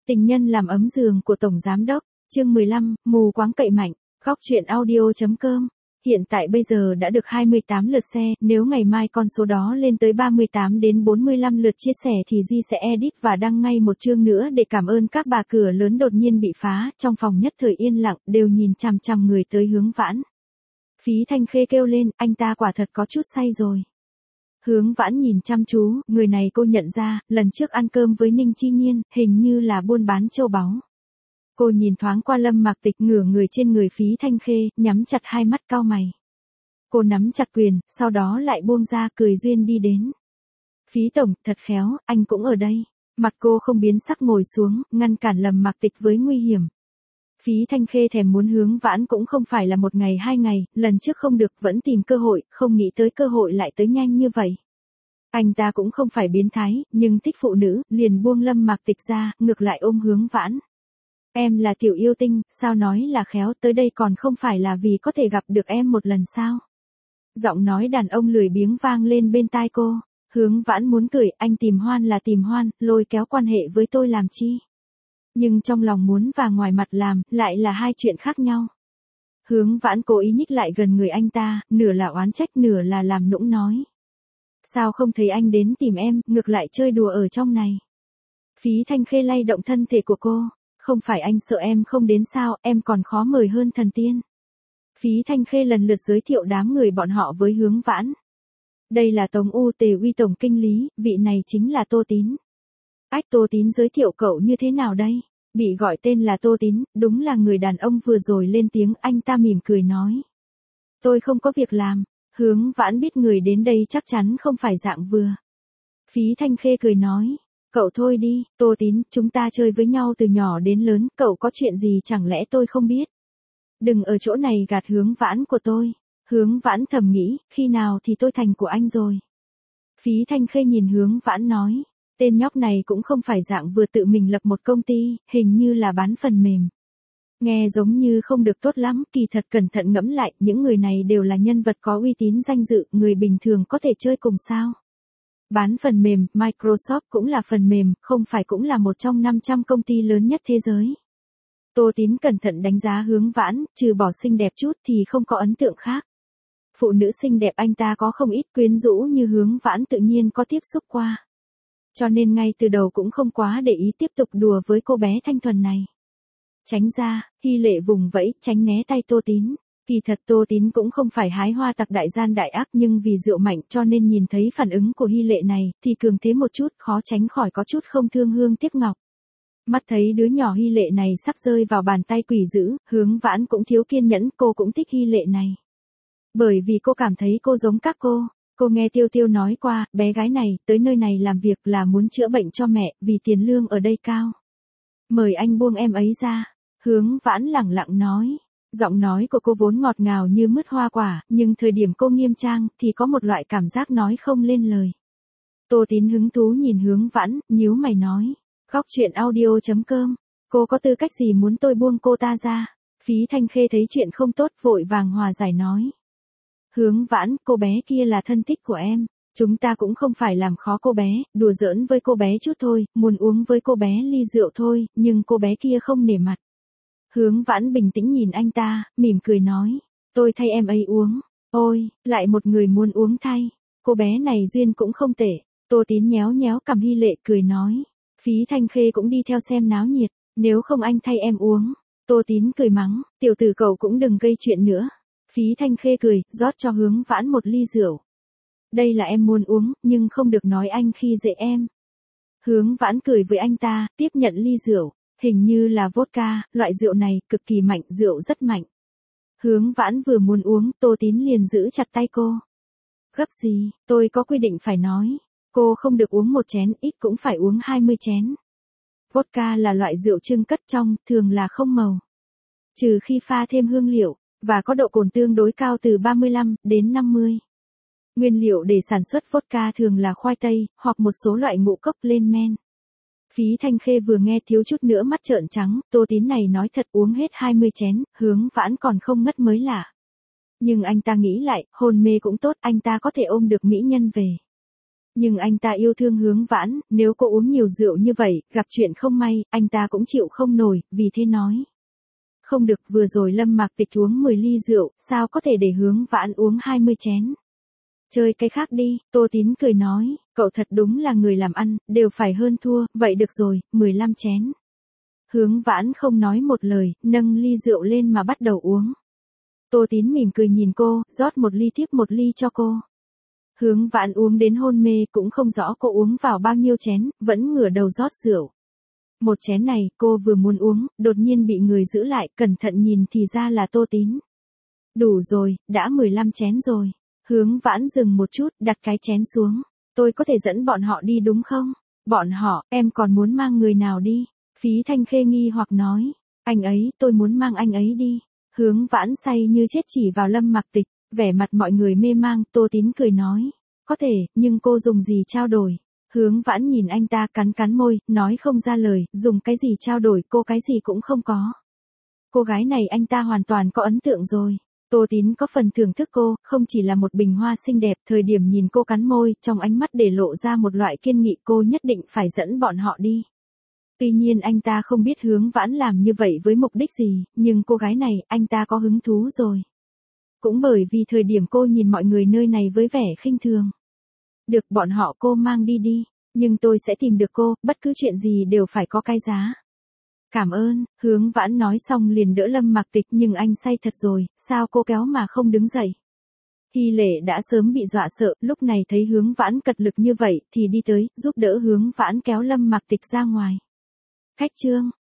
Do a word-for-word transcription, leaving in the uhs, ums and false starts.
Tình nhân làm ấm giường của Tổng Giám Đốc, chương mười lăm, mù quáng cậy mạnh, góc truyện audio.com. Hiện tại bây giờ đã được hai mươi tám lượt share, nếu ngày mai con số đó lên tới ba mươi tám đến bốn mươi lăm lượt chia sẻ thì Di sẽ edit và đăng ngay một chương nữa để cảm ơn các bà. Cửa lớn đột nhiên bị phá, trong phòng nhất thời yên lặng, đều nhìn chằm chằm người tới Hướng Vãn. Phí Thanh Khê kêu lên, anh ta quả thật có chút say rồi. Hướng Vãn nhìn chăm chú, người này cô nhận ra, lần trước ăn cơm với Ninh Chi Nhiên, hình như là buôn bán châu báu. Cô nhìn thoáng qua Lâm Mạc Tịch ngửa người trên người Phí Thanh Khê, nhắm chặt hai mắt cau mày. Cô nắm chặt quyền, sau đó lại buông ra, cười duyên đi đến. Phí tổng, thật khéo, anh cũng ở đây. Mặt cô không biến sắc ngồi xuống, ngăn cản Lâm Mạc Tịch với nguy hiểm. Phí Thanh Khê thèm muốn Hướng Vãn cũng không phải là một ngày hai ngày, lần trước không được vẫn tìm cơ hội, không nghĩ tới cơ hội lại tới nhanh như vậy. Anh ta cũng không phải biến thái, nhưng thích phụ nữ, liền buông Lâm Mạc Tịch ra, ngược lại ôm Hướng Vãn. Em là tiểu yêu tinh, sao nói là khéo, tới đây còn không phải là vì có thể gặp được em một lần sao? Giọng nói đàn ông lười biếng vang lên bên tai cô. Hướng Vãn muốn cười, anh tìm Hoan là tìm Hoan, lôi kéo quan hệ với tôi làm chi? Nhưng trong lòng muốn và ngoài mặt làm, lại là hai chuyện khác nhau. Hướng Vãn cố ý nhích lại gần người anh ta, nửa là oán trách nửa là làm nũng nói. Sao không thấy anh đến tìm em, ngược lại chơi đùa ở trong này? Phí Thanh Khê lay động thân thể của cô. Không phải anh sợ em không đến sao, em còn khó mời hơn thần tiên. Phí Thanh Khê lần lượt giới thiệu đám người bọn họ với Hướng Vãn. Đây là Tống U Tề Uy tổng kinh lý, vị này chính là Tô Tín. Ách, Tô Tín giới thiệu cậu như thế nào đây? Bị gọi tên là Tô Tín, đúng là người đàn ông vừa rồi lên tiếng, anh ta mỉm cười nói. Tôi không có việc làm. Hướng Vãn biết người đến đây chắc chắn không phải dạng vừa. Phí Thanh Khê cười nói. Cậu thôi đi, Tô Tín, chúng ta chơi với nhau từ nhỏ đến lớn, cậu có chuyện gì chẳng lẽ tôi không biết? Đừng ở chỗ này gạt Hướng Vãn của tôi. Hướng Vãn thầm nghĩ, khi nào thì tôi thành của anh rồi? Phí Thanh Khê nhìn Hướng Vãn nói, tên nhóc này cũng không phải dạng vừa tự mình lập một công ty, hình như là bán phần mềm. Nghe giống như không được tốt lắm, kỳ thật cẩn thận ngẫm lại, những người này đều là nhân vật có uy tín danh dự, người bình thường có thể chơi cùng sao? Bán phần mềm, Microsoft cũng là phần mềm, không phải cũng là một trong năm trăm công ty lớn nhất thế giới. Tô Tín cẩn thận đánh giá Hướng Vãn, trừ bỏ xinh đẹp chút thì không có ấn tượng khác. Phụ nữ xinh đẹp anh ta có không ít, quyến rũ như Hướng Vãn tự nhiên có tiếp xúc qua. Cho nên ngay từ đầu cũng không quá để ý tiếp tục đùa với cô bé thanh thuần này. Tránh ra, Hy Lệ vùng vẫy, tránh né tay Tô Tín. Kỳ thật Tô Tín cũng không phải hái hoa tặc đại gian đại ác, nhưng vì rượu mạnh cho nên nhìn thấy phản ứng của Hy Lệ này, thì cường thế một chút, khó tránh khỏi có chút không thương hương tiếc ngọc. Mắt thấy đứa nhỏ Hy Lệ này sắp rơi vào bàn tay quỷ dữ, Hướng Vãn cũng thiếu kiên nhẫn, cô cũng thích Hy Lệ này. Bởi vì cô cảm thấy cô giống các cô. Cô nghe Tiêu Tiêu nói qua, bé gái này tới nơi này làm việc là muốn chữa bệnh cho mẹ, vì tiền lương ở đây cao. Mời anh buông em ấy ra. Hướng Vãn lẳng lặng nói. Giọng nói của cô vốn ngọt ngào như mứt hoa quả, nhưng thời điểm cô nghiêm trang, thì có một loại cảm giác nói không lên lời. Tô Tín hứng thú nhìn Hướng Vãn, nhíu mày nói. Góc truyện audio.com. Cô có tư cách gì muốn tôi buông cô ta ra? Phí Thanh Khê thấy chuyện không tốt vội vàng hòa giải nói. Hướng Vãn, cô bé kia là thân thích của em. Chúng ta cũng không phải làm khó cô bé, đùa giỡn với cô bé chút thôi, muốn uống với cô bé ly rượu thôi, nhưng cô bé kia không nể mặt. Hướng Vãn bình tĩnh nhìn anh ta, mỉm cười nói, tôi thay em ấy uống. Ôi, lại một người muốn uống thay. Cô bé này duyên cũng không tệ. Tô Tín nhéo nhéo cằm Hy Lệ cười nói. Phí Thanh Khê cũng đi theo xem náo nhiệt, nếu không anh thay em uống. Tô Tín cười mắng, tiểu tử cậu cũng đừng gây chuyện nữa. Phí Thanh Khê cười, rót cho Hướng Vãn một ly rượu. Đây là em muốn uống, nhưng không được nói anh khi dễ em. Hướng Vãn cười với anh ta, tiếp nhận ly rượu. Hình như là vodka, loại rượu này cực kỳ mạnh, rượu rất mạnh. Hướng Vãn vừa muốn uống, Tô Tín liền giữ chặt tay cô. Gấp gì, tôi có quy định phải nói. Cô không được uống một chén, ít cũng phải uống hai mươi chén. Vodka là loại rượu chưng cất trong, thường là không màu. Trừ khi pha thêm hương liệu, và có độ cồn tương đối cao từ ba mươi lăm đến năm mươi. Nguyên liệu để sản xuất vodka thường là khoai tây, hoặc một số loại ngũ cốc lên men. Phí Thanh Khê vừa nghe thiếu chút nữa mắt trợn trắng, Tô Tín này nói thật uống hết hai mươi chén, Hướng Vãn còn không ngất mới lạ. Nhưng anh ta nghĩ lại, hôn mê cũng tốt, anh ta có thể ôm được mỹ nhân về. Nhưng anh ta yêu thương Hướng Vãn, nếu cô uống nhiều rượu như vậy, gặp chuyện không may, anh ta cũng chịu không nổi, vì thế nói. Không được, vừa rồi Lâm Mạc Tịch uống mười ly rượu, sao có thể để Hướng Vãn uống hai mươi chén. Chơi cái khác đi, Tô Tín cười nói, cậu thật đúng là người làm ăn, đều phải hơn thua, vậy được rồi, mười lăm chén. Hướng Vãn không nói một lời, nâng ly rượu lên mà bắt đầu uống. Tô Tín mỉm cười nhìn cô, rót một ly tiếp một ly cho cô. Hướng Vãn uống đến hôn mê cũng không rõ cô uống vào bao nhiêu chén, vẫn ngửa đầu rót rượu. Một chén này, cô vừa muốn uống, đột nhiên bị người giữ lại, cẩn thận nhìn thì ra là Tô Tín. Đủ rồi, đã mười lăm chén rồi. Hướng Vãn dừng một chút, đặt cái chén xuống. Tôi có thể dẫn bọn họ đi đúng không? Bọn họ, em còn muốn mang người nào đi? Phí Thanh Khê nghi hoặc nói. Anh ấy, tôi muốn mang anh ấy đi. Hướng Vãn say như chết chỉ vào Lâm Mạc Tịch, vẻ mặt mọi người mê mang, Tô Tín cười nói. Có thể, nhưng cô dùng gì trao đổi? Hướng Vãn nhìn anh ta cắn cắn môi, nói không ra lời, dùng cái gì trao đổi, cô cái gì cũng không có. Cô gái này anh ta hoàn toàn có ấn tượng rồi. Tô Tín có phần thưởng thức cô, không chỉ là một bình hoa xinh đẹp, thời điểm nhìn cô cắn môi, trong ánh mắt để lộ ra một loại kiên nghị, cô nhất định phải dẫn bọn họ đi. Tuy nhiên anh ta không biết Hướng Vãn làm như vậy với mục đích gì, nhưng cô gái này, anh ta có hứng thú rồi. Cũng bởi vì thời điểm cô nhìn mọi người nơi này với vẻ khinh thường. Được, bọn họ cô mang đi đi, nhưng tôi sẽ tìm được cô, bất cứ chuyện gì đều phải có cái giá. Cảm ơn, Hướng Vãn nói xong liền đỡ Lâm Mạc Tịch, nhưng anh say thật rồi, sao cô kéo mà không đứng dậy. Hy Lệ đã sớm bị dọa sợ, lúc này thấy Hướng Vãn cật lực như vậy, thì đi tới, giúp đỡ Hướng Vãn kéo Lâm Mạc Tịch ra ngoài. Khách trương,